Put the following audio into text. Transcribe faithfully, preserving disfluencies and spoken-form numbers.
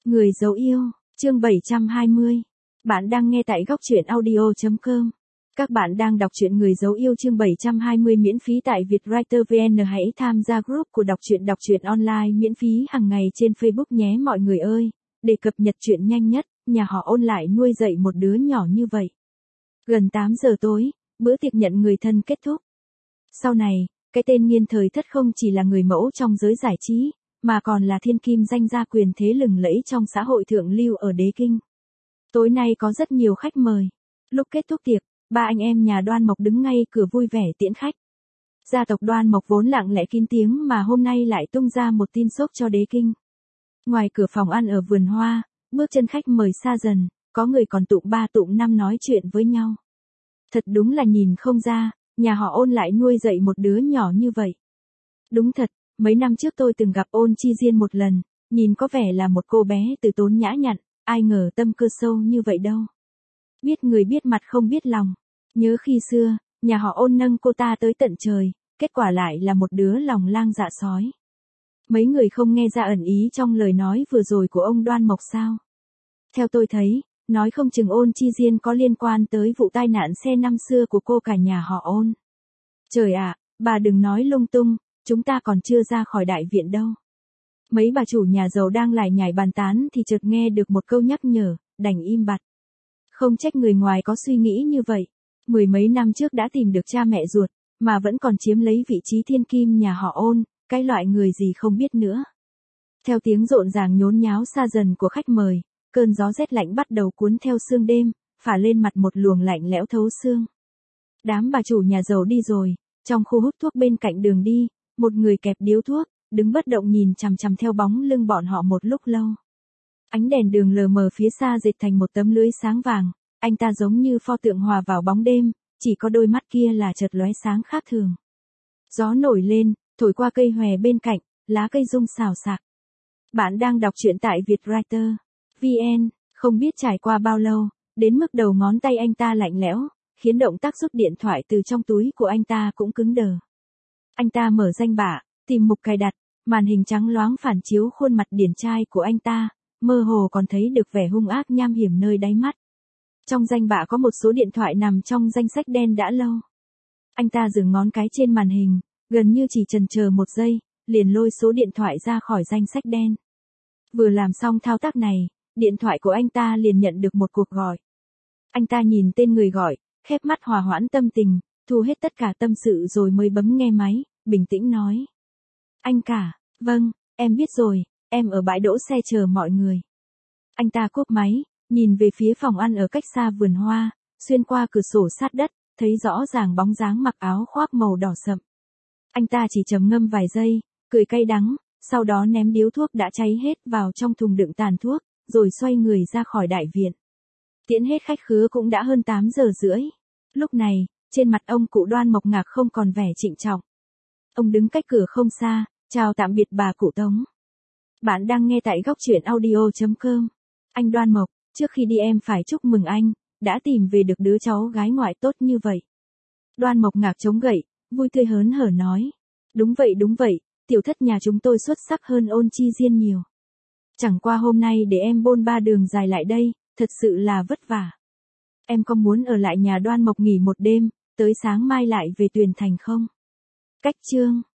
Người dấu yêu, chương bảy trăm hai mươi. Bạn đang nghe tại góc truyện audio chấm com. Các bạn đang đọc truyện Người dấu yêu chương bảy trăm hai mươi miễn phí tại Vietwriter vê en. Hãy tham gia group của đọc truyện đọc truyện online miễn phí hàng ngày trên Facebook nhé mọi người ơi. Để cập nhật truyện nhanh nhất, nhà họ Ôn lại nuôi dạy một đứa nhỏ như vậy. Gần tám giờ tối, bữa tiệc nhận người thân kết thúc. Sau này, cái tên Nghiên Thời Thất không chỉ là người mẫu trong giới giải trí, mà còn là thiên kim danh gia quyền thế lừng lẫy trong xã hội thượng lưu ở Đế Kinh. Tối nay có rất nhiều khách mời. Lúc kết thúc tiệc, ba anh em nhà Đoan Mộc đứng ngay cửa vui vẻ tiễn khách. Gia tộc Đoan Mộc vốn lặng lẽ kín tiếng mà hôm nay lại tung ra một tin sốc cho Đế Kinh. Ngoài cửa phòng ăn ở vườn hoa, bước chân khách mời xa dần, có người còn tụm ba tụm năm nói chuyện với nhau. Thật đúng là nhìn không ra, nhà họ Ôn lại nuôi dạy một đứa nhỏ như vậy. Đúng thật, mấy năm trước tôi từng gặp Ôn Chi Diên một lần, nhìn có vẻ là một cô bé từ tốn nhã nhặn, ai ngờ tâm cơ sâu như vậy đâu. Biết người biết mặt không biết lòng. Nhớ khi xưa, nhà họ Ôn nâng cô ta tới tận trời, kết quả lại là một đứa lòng lang dạ sói. Mấy người không nghe ra ẩn ý trong lời nói vừa rồi của ông Đoan Mộc sao? Theo tôi thấy, nói không chừng Ôn Chi Diên có liên quan tới vụ tai nạn xe năm xưa của cô cả nhà họ Ôn. Trời ạ, bà đừng nói lung tung, chúng ta còn chưa ra khỏi đại viện đâu. Mấy bà chủ nhà giàu đang lải nhải bàn tán thì chợt nghe được một câu nhắc nhở, đành im bặt. Không trách người ngoài có suy nghĩ như vậy. Mười mấy năm trước đã tìm được cha mẹ ruột, mà vẫn còn chiếm lấy vị trí thiên kim nhà họ Ôn, cái loại người gì không biết nữa. Theo tiếng rộn ràng nhốn nháo xa dần của khách mời, cơn gió rét lạnh bắt đầu cuốn theo sương đêm, phả lên mặt một luồng lạnh lẽo thấu xương. Đám bà chủ nhà giàu đi rồi, trong khu hút thuốc bên cạnh đường đi, một người kẹp điếu thuốc, đứng bất động nhìn chằm chằm theo bóng lưng bọn họ một lúc lâu. Ánh đèn đường lờ mờ phía xa dệt thành một tấm lưới sáng vàng, anh ta giống như pho tượng hòa vào bóng đêm, chỉ có đôi mắt kia là chợt lóe sáng khác thường. Gió nổi lên, thổi qua cây hòe bên cạnh, lá cây rung xào xạc. Bạn đang đọc truyện tại Vietwriter vê en, không biết trải qua bao lâu, đến mức đầu ngón tay anh ta lạnh lẽo, khiến động tác rút điện thoại từ trong túi của anh ta cũng cứng đờ. Anh ta mở danh bạ, tìm mục cài đặt, màn hình trắng loáng phản chiếu khuôn mặt điển trai của anh ta, mơ hồ còn thấy được vẻ hung ác nham hiểm nơi đáy mắt. Trong danh bạ có một số điện thoại nằm trong danh sách đen đã lâu. Anh ta dừng ngón cái trên màn hình, gần như chỉ chần chờ một giây, liền lôi số điện thoại ra khỏi danh sách đen. Vừa làm xong thao tác này, điện thoại của anh ta liền nhận được một cuộc gọi. Anh ta nhìn tên người gọi, khép mắt hòa hoãn tâm tình, thu hết tất cả tâm sự rồi mới bấm nghe máy, bình tĩnh nói. Anh cả, vâng, em biết rồi, em ở bãi đỗ xe chờ mọi người. Anh ta cúp máy, nhìn về phía phòng ăn ở cách xa vườn hoa, xuyên qua cửa sổ sát đất, thấy rõ ràng bóng dáng mặc áo khoác màu đỏ sậm. Anh ta chỉ trầm ngâm vài giây, cười cay đắng, sau đó ném điếu thuốc đã cháy hết vào trong thùng đựng tàn thuốc, rồi xoay người ra khỏi đại viện. Tiễn hết khách khứa cũng đã hơn tám giờ rưỡi. Lúc này, trên mặt ông cụ Đoan Mộc Ngạc không còn vẻ trịnh trọng. Ông đứng cách cửa không xa, chào tạm biệt bà cụ Tống. Bạn đang nghe tại góc truyện audio chấm com. Anh Đoan Mộc, trước khi đi em phải chúc mừng anh, đã tìm về được đứa cháu gái ngoại tốt như vậy. Đoan Mộc Ngạc chống gậy, vui tươi hớn hở nói. Đúng vậy đúng vậy, tiểu thất nhà chúng tôi xuất sắc hơn Ôn Chi Diên nhiều. Chẳng qua hôm nay để em bôn ba đường dài lại đây, thật sự là vất vả. Em có muốn ở lại nhà Đoan Mộc nghỉ một đêm, tới sáng mai lại về Tuyền Thành không? Cách chương